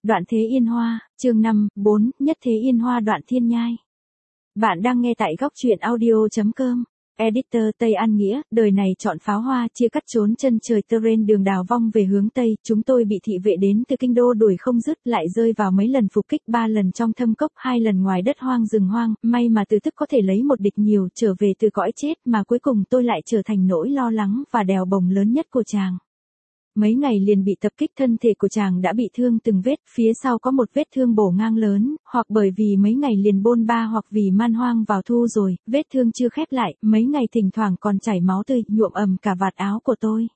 Đoạn Thế Yên Hoa, chương 5, 4, Nhất Thế Yên Hoa đoạn thiên nhai. Bạn đang nghe tại góc truyện audio.com. Editor Tây An Nghĩa, đời này chọn pháo hoa, chia cắt trốn chân trời terrain đường đào vong về hướng Tây, chúng tôi bị thị vệ đến từ kinh đô đuổi không dứt, lại rơi vào mấy lần phục kích, 3 lần trong thâm cốc, 2 lần ngoài đất hoang rừng hoang, may mà từ tức có thể lấy một địch nhiều, trở về từ cõi chết, mà cuối cùng tôi lại trở thành nỗi lo lắng và đèo bồng lớn nhất của chàng. Mấy ngày liền bị tập kích, thân thể của chàng đã bị thương từng vết, phía sau có một vết thương bổ ngang lớn, hoặc bởi vì mấy ngày liền bôn ba hoặc vì man hoang vào thu rồi, vết thương chưa khép lại, mấy ngày thỉnh thoảng còn chảy máu tươi, nhuộm ẩm cả vạt áo của tôi.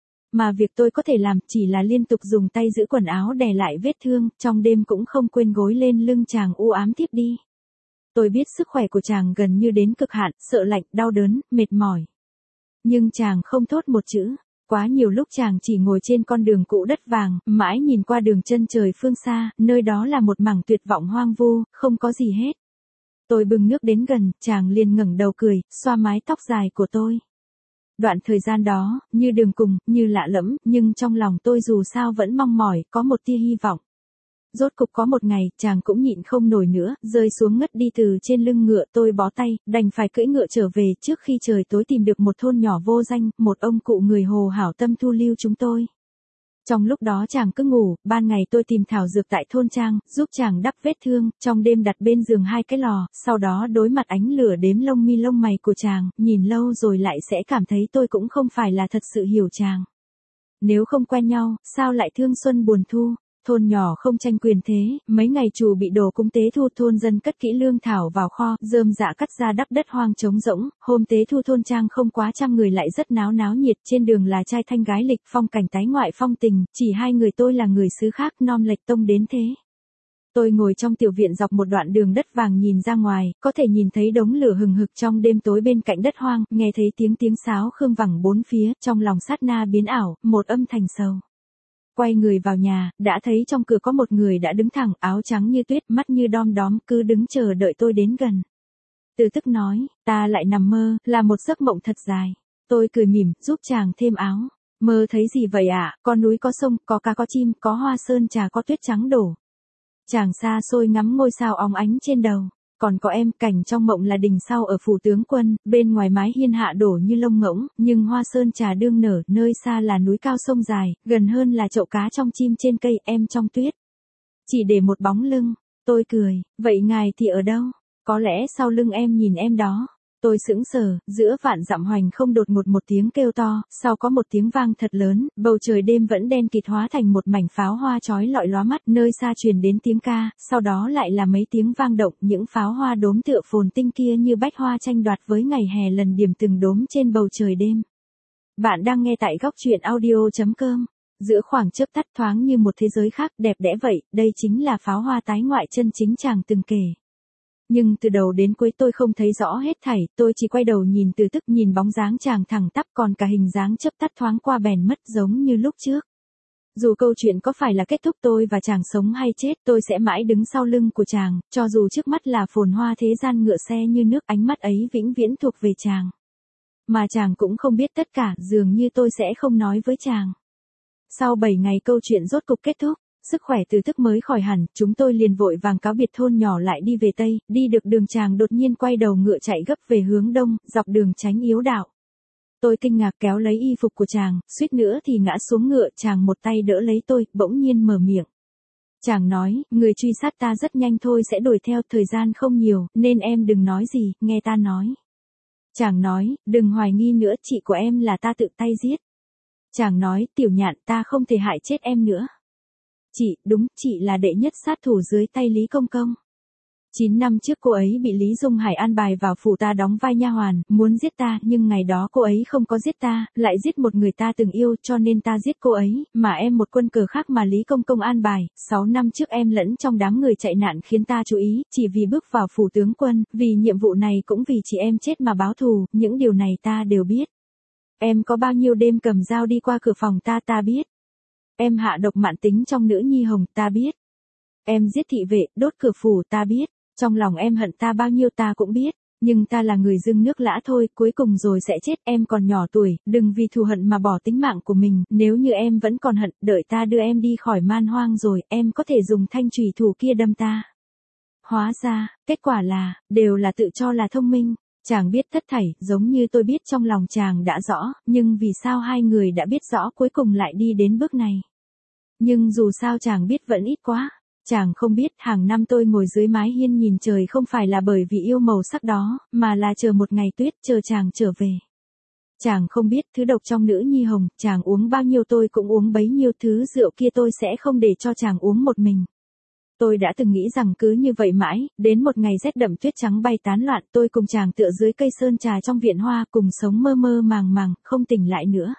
Mà việc tôi có thể làm chỉ là liên tục dùng tay giữ quần áo đè lại vết thương, trong đêm cũng không quên gối lên lưng chàng u ám thiếp đi. Tôi biết sức khỏe của chàng gần như đến cực hạn, sợ lạnh, đau đớn, mệt mỏi. Nhưng chàng không thốt một chữ. Quá nhiều lúc chàng chỉ ngồi trên con đường cũ đất vàng, mãi nhìn qua đường chân trời phương xa, nơi đó là một mảng tuyệt vọng hoang vu, không có gì hết. Tôi bưng nước đến gần, chàng liền ngẩng đầu cười, xoa mái tóc dài của tôi. Đoạn thời gian đó, như đường cùng, như lạ lẫm, nhưng trong lòng tôi dù sao vẫn mong mỏi, có một tia hy vọng. Rốt cục có một ngày, chàng cũng nhịn không nổi nữa, rơi xuống ngất đi từ trên lưng ngựa, tôi bó tay, đành phải cưỡi ngựa trở về, trước khi trời tối tìm được một thôn nhỏ vô danh, một ông cụ người Hồ hảo tâm thu lưu chúng tôi. Trong lúc đó chàng cứ ngủ, ban ngày tôi tìm thảo dược tại thôn trang, giúp chàng đắp vết thương, trong đêm đặt bên giường 2 cái lò, sau đó đối mặt ánh lửa đếm lông mi lông mày của chàng, nhìn lâu rồi lại sẽ cảm thấy tôi cũng không phải là thật sự hiểu chàng. Nếu không quen nhau, sao lại thương xuân buồn thu? Thôn nhỏ không tranh quyền thế, mấy ngày chủ bị đồ cúng tế thu, thôn dân cất kỹ lương thảo vào kho, rơm rạ cắt ra đắp đất hoang trống rỗng, hôm tế thu thôn trang không quá trăm người lại rất náo nhiệt, trên đường là trai thanh gái lịch, phong cảnh tái ngoại phong tình, chỉ 2 người tôi là người xứ khác, non lệch tông đến thế. Tôi ngồi trong tiểu viện dọc một đoạn đường đất vàng nhìn ra ngoài, có thể nhìn thấy đống lửa hừng hực trong đêm tối bên cạnh đất hoang, nghe thấy tiếng sáo khương vẳng bốn phía, trong lòng sát na biến ảo, một âm thành sầu. Quay người vào nhà, đã thấy trong cửa có một người đã đứng thẳng, áo trắng như tuyết, mắt như đom đóm, cứ đứng chờ đợi tôi đến gần. Từ tức nói, ta lại nằm mơ, là một giấc mộng thật dài. Tôi cười mỉm, giúp chàng thêm áo. Mơ thấy gì vậy ạ? Có núi có sông, có cá có chim, có hoa sơn trà, có tuyết trắng đổ. Chàng xa xôi ngắm ngôi sao óng ánh trên đầu. Còn có em, cảnh trong mộng là đình sau ở phủ tướng quân, bên ngoài mái hiên hạ đổ như lông ngỗng, nhưng hoa sơn trà đương nở, nơi xa là núi cao sông dài, gần hơn là chậu cá trong chim trên cây, em trong tuyết. Chỉ để một bóng lưng, tôi cười, vậy ngài thì ở đâu? Có lẽ sau lưng em nhìn em đó. Tôi sững sờ, giữa vạn dặm hoành không đột ngột một tiếng kêu to, sau có một tiếng vang thật lớn, bầu trời đêm vẫn đen kịt hóa thành một mảnh pháo hoa chói lọi lóa mắt, nơi xa truyền đến tiếng ca, sau đó lại là mấy tiếng vang động, những pháo hoa đốm tựa phồn tinh kia như bách hoa tranh đoạt với ngày hè lần điểm từng đốm trên bầu trời đêm. Bạn đang nghe tại góc truyện audio.com. Giữa khoảng chớp tắt thoáng như một thế giới khác, đẹp đẽ vậy, đây chính là pháo hoa tái ngoại chân chính chàng từng kể. Nhưng từ đầu đến cuối tôi không thấy rõ hết thảy, tôi chỉ quay đầu nhìn từ tức, nhìn bóng dáng chàng thẳng tắp, còn cả hình dáng chớp tắt thoáng qua bèn mất giống như lúc trước. Dù câu chuyện có phải là kết thúc tôi và chàng sống hay chết, tôi sẽ mãi đứng sau lưng của chàng, cho dù trước mắt là phồn hoa thế gian ngựa xe như nước, ánh mắt ấy vĩnh viễn thuộc về chàng. Mà chàng cũng không biết tất cả, dường như tôi sẽ không nói với chàng. Sau 7 ngày câu chuyện rốt cục kết thúc. Sức khỏe từ tức mới khỏi hẳn, chúng tôi liền vội vàng cáo biệt thôn nhỏ lại đi về Tây, đi được đường chàng đột nhiên quay đầu ngựa chạy gấp về hướng đông, dọc đường tránh yếu đạo. Tôi kinh ngạc kéo lấy y phục của chàng, suýt nữa thì ngã xuống ngựa, chàng một tay đỡ lấy tôi, bỗng nhiên mở miệng. Chàng nói, người truy sát ta rất nhanh thôi sẽ đuổi theo, thời gian không nhiều, nên em đừng nói gì, nghe ta nói. Chàng nói, đừng hoài nghi nữa, chị của em là ta tự tay giết. Chàng nói, Tiểu Nhạn, ta không thể hại chết em nữa. Chị, đúng, chị là đệ nhất sát thủ dưới tay Lý Công Công. 9 năm trước cô ấy bị Lý Dung Hải an bài vào phủ ta đóng vai nha hoàn, muốn giết ta, nhưng ngày đó cô ấy không có giết ta, lại giết một người ta từng yêu, cho nên ta giết cô ấy, mà em một quân cờ khác mà Lý Công Công an bài. 6 năm trước em lẫn trong đám người chạy nạn khiến ta chú ý, chỉ vì bước vào phủ tướng quân, vì nhiệm vụ này cũng vì chị em chết mà báo thù, những điều này ta đều biết. Em có bao nhiêu đêm cầm dao đi qua cửa phòng ta biết. Em hạ độc mạn tính trong nữ nhi hồng, ta biết. Em giết thị vệ, đốt cửa phủ, ta biết. Trong lòng em hận ta bao nhiêu ta cũng biết. Nhưng ta là người dưng nước lã thôi, cuối cùng rồi sẽ chết, em còn nhỏ tuổi, đừng vì thù hận mà bỏ tính mạng của mình, nếu như em vẫn còn hận, đợi ta đưa em đi khỏi man hoang rồi, em có thể dùng thanh chùy thủ kia đâm ta. Hóa ra, kết quả là, đều là tự cho là thông minh. Chàng biết tất thảy, giống như tôi biết trong lòng chàng đã rõ, nhưng vì sao hai người đã biết rõ cuối cùng lại đi đến bước này. Nhưng dù sao chàng biết vẫn ít quá. Chàng không biết hàng năm tôi ngồi dưới mái hiên nhìn trời không phải là bởi vì yêu màu sắc đó, mà là chờ một ngày tuyết, chờ chàng trở về. Chàng không biết thứ độc trong nữ nhi hồng, chàng uống bao nhiêu tôi cũng uống bấy nhiêu, thứ rượu kia tôi sẽ không để cho chàng uống một mình. Tôi đã từng nghĩ rằng cứ như vậy mãi, đến một ngày rét đậm tuyết trắng bay tán loạn, tôi cùng chàng tựa dưới cây sơn trà trong viện hoa, cùng sống mơ mơ màng màng, không tỉnh lại nữa.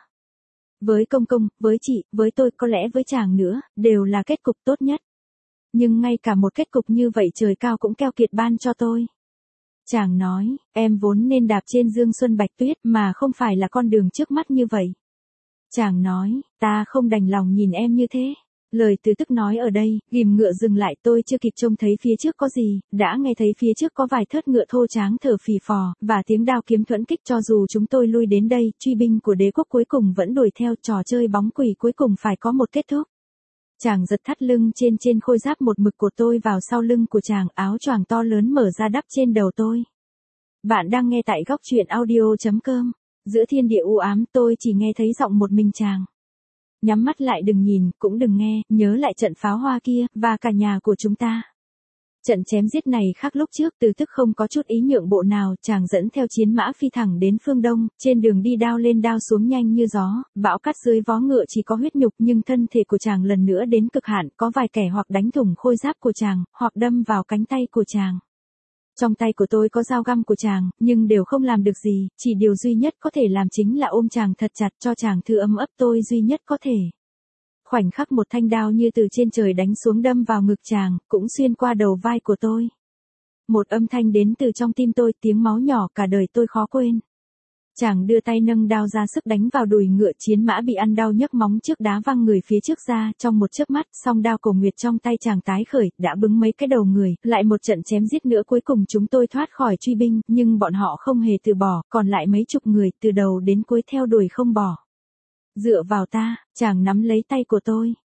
Với công công, với chị, với tôi, có lẽ với chàng nữa, đều là kết cục tốt nhất. Nhưng ngay cả một kết cục như vậy trời cao cũng keo kiệt ban cho tôi. Chàng nói, em vốn nên đạp trên dương xuân bạch tuyết mà không phải là con đường trước mắt như vậy. Chàng nói, ta không đành lòng nhìn em như thế. Lời từ tức nói ở đây, ghìm ngựa dừng lại, tôi chưa kịp trông thấy phía trước có gì, đã nghe thấy phía trước có vài thớt ngựa thô tráng thở phì phò, và tiếng đao kiếm thuẫn kích. Cho dù chúng tôi lui đến đây, truy binh của đế quốc cuối cùng vẫn đuổi theo, trò chơi bóng quỷ cuối cùng phải có một kết thúc. Chàng giật thắt lưng trên khôi giáp một mực của tôi vào sau lưng của chàng, áo choàng to lớn mở ra đắp trên đầu tôi. Bạn đang nghe tại góc truyện audio.com. Giữa thiên địa u ám tôi chỉ nghe thấy giọng một mình chàng. Nhắm mắt lại, đừng nhìn, cũng đừng nghe, nhớ lại trận pháo hoa kia, và cả nhà của chúng ta. Trận chém giết này khác lúc trước, Từ Tức không có chút ý nhượng bộ nào, chàng dẫn theo chiến mã phi thẳng đến phương đông, trên đường đi đao lên đao xuống nhanh như gió, bão cát dưới vó ngựa chỉ có huyết nhục, nhưng thân thể của chàng lần nữa đến cực hạn, có vài kẻ hoặc đánh thủng khôi giáp của chàng, hoặc đâm vào cánh tay của chàng. Trong tay của tôi có dao găm của chàng, nhưng đều không làm được gì, chỉ điều duy nhất có thể làm chính là ôm chàng thật chặt, cho chàng thứ ấm ấp tôi duy nhất có thể. Khoảnh khắc một thanh đao như từ trên trời đánh xuống đâm vào ngực chàng, cũng xuyên qua đầu vai của tôi. Một âm thanh đến từ trong tim tôi, tiếng máu nhỏ cả đời tôi khó quên. Chàng đưa tay nâng đao ra sức đánh vào đùi ngựa, chiến mã bị ăn đau nhấc móng trước đá văng người phía trước ra, trong một chớp mắt, song đao cổ nguyệt trong tay chàng tái khởi, đã bứng mấy cái đầu người, lại một trận chém giết nữa, cuối cùng chúng tôi thoát khỏi truy binh, nhưng bọn họ không hề từ bỏ, còn lại mấy chục người, từ đầu đến cuối theo đuổi không bỏ. Dựa vào ta, chàng nắm lấy tay của tôi.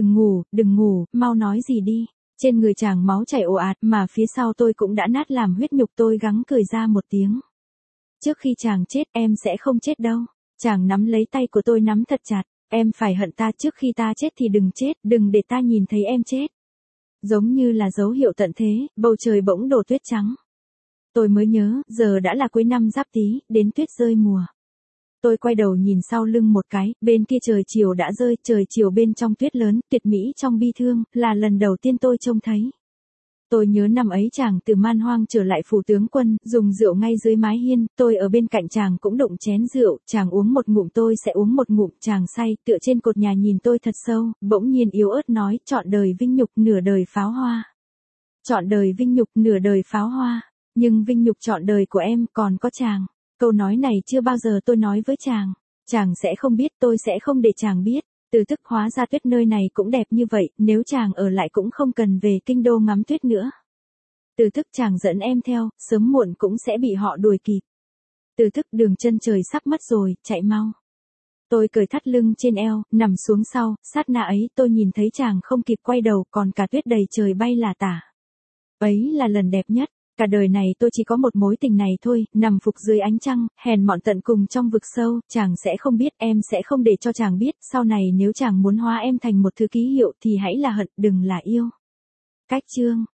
Đừng ngủ, mau nói gì đi. Trên người chàng máu chảy ồ ạt, mà phía sau tôi cũng đã nát làm huyết nhục, tôi gắng cười ra một tiếng. Trước khi chàng chết, em sẽ không chết đâu. Chàng nắm lấy tay của tôi nắm thật chặt. Em phải hận ta, trước khi ta chết thì đừng chết, đừng để ta nhìn thấy em chết. Giống như là dấu hiệu tận thế, bầu trời bỗng đổ tuyết trắng. Tôi mới nhớ, giờ đã là cuối năm Giáp Tý, đến tuyết rơi mùa. Tôi quay đầu nhìn sau lưng một cái, bên kia trời chiều đã rơi, trời chiều bên trong tuyết lớn, tuyệt mỹ trong bi thương, là lần đầu tiên tôi trông thấy. Tôi nhớ năm ấy chàng từ man hoang trở lại phủ tướng quân, dùng rượu ngay dưới mái hiên, tôi ở bên cạnh chàng cũng đụng chén rượu, chàng uống một ngụm tôi sẽ uống một ngụm, chàng say, tựa trên cột nhà nhìn tôi thật sâu, bỗng nhiên yếu ớt nói, trọn đời vinh nhục nửa đời pháo hoa. Trọn đời vinh nhục nửa đời pháo hoa, nhưng vinh nhục trọn đời của em còn có chàng. Câu nói này chưa bao giờ tôi nói với chàng. Chàng sẽ không biết, tôi sẽ không để chàng biết. Từ Tức, hóa ra tuyết nơi này cũng đẹp như vậy, nếu chàng ở lại cũng không cần về kinh đô ngắm tuyết nữa. Từ Tức, chàng dẫn em theo, sớm muộn cũng sẽ bị họ đuổi kịp. Từ Tức, đường chân trời sắp mất rồi, chạy mau. Tôi cởi thắt lưng trên eo, nằm xuống sau, sát na ấy tôi nhìn thấy chàng không kịp quay đầu, còn cả tuyết đầy trời bay là tả. Ấy là lần đẹp nhất. Cả đời này tôi chỉ có một mối tình này thôi, nằm phục dưới ánh trăng, hèn mọn tận cùng trong vực sâu, chàng sẽ không biết, em sẽ không để cho chàng biết, sau này nếu chàng muốn hóa em thành một thứ ký hiệu thì hãy là hận, đừng là yêu. Cách chương